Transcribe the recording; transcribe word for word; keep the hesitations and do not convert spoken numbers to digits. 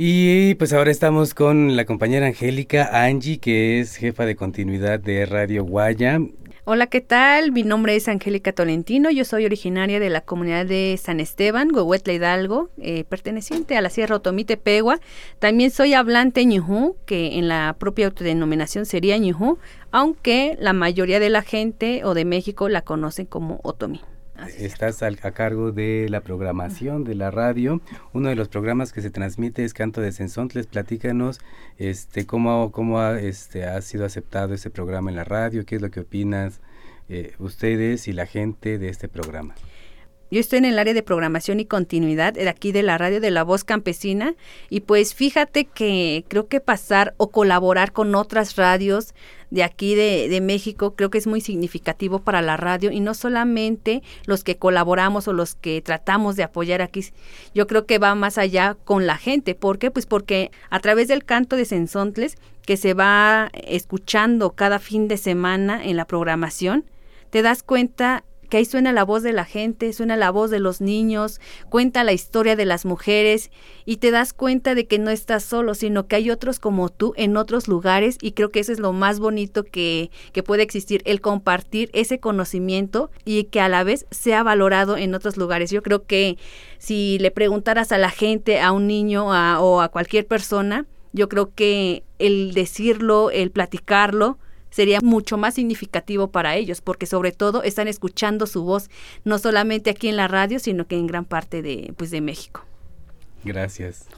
Y pues ahora estamos con la compañera Angélica Angie, que es jefa de continuidad de Radio Guaya. Hola, ¿qué tal? Mi nombre es Angélica Tolentino, yo soy originaria de la comunidad de San Esteban, Huehuetla Hidalgo, eh, perteneciente a la Sierra Otomí Tepehua. También soy hablante ñujú, que en la propia autodenominación sería ñujú, aunque la mayoría de la gente o de México la conocen como otomí. Estás al, a cargo de la programación de la radio. Uno de los programas que se transmite es Canto de Cenzontles. Platícanos este, cómo, cómo ha, este, ha sido aceptado este programa en la radio, qué es lo que opinas eh, ustedes y la gente de este programa. Yo estoy en el área de programación y continuidad de aquí de la radio de La Voz Campesina y pues fíjate que creo que pasar o colaborar con otras radios de aquí de, de México creo que es muy significativo para la radio y no solamente los que colaboramos o los que tratamos de apoyar aquí, yo creo que va más allá con la gente. ¿Por qué? Pues porque a través del Canto de Cenzontles que se va escuchando cada fin de semana en la programación, te das cuenta que ahí suena la voz de la gente, suena la voz de los niños, cuenta la historia de las mujeres y te das cuenta de que no estás solo, sino que hay otros como tú en otros lugares y creo que eso es lo más bonito que, que puede existir, el compartir ese conocimiento y que a la vez sea valorado en otros lugares. Yo creo que si le preguntaras a la gente, a un niño a, o a cualquier persona, yo creo que el decirlo, el platicarlo, sería mucho más significativo para ellos, porque sobre todo están escuchando su voz, no solamente aquí en la radio, sino que en gran parte de, pues, de México. Gracias.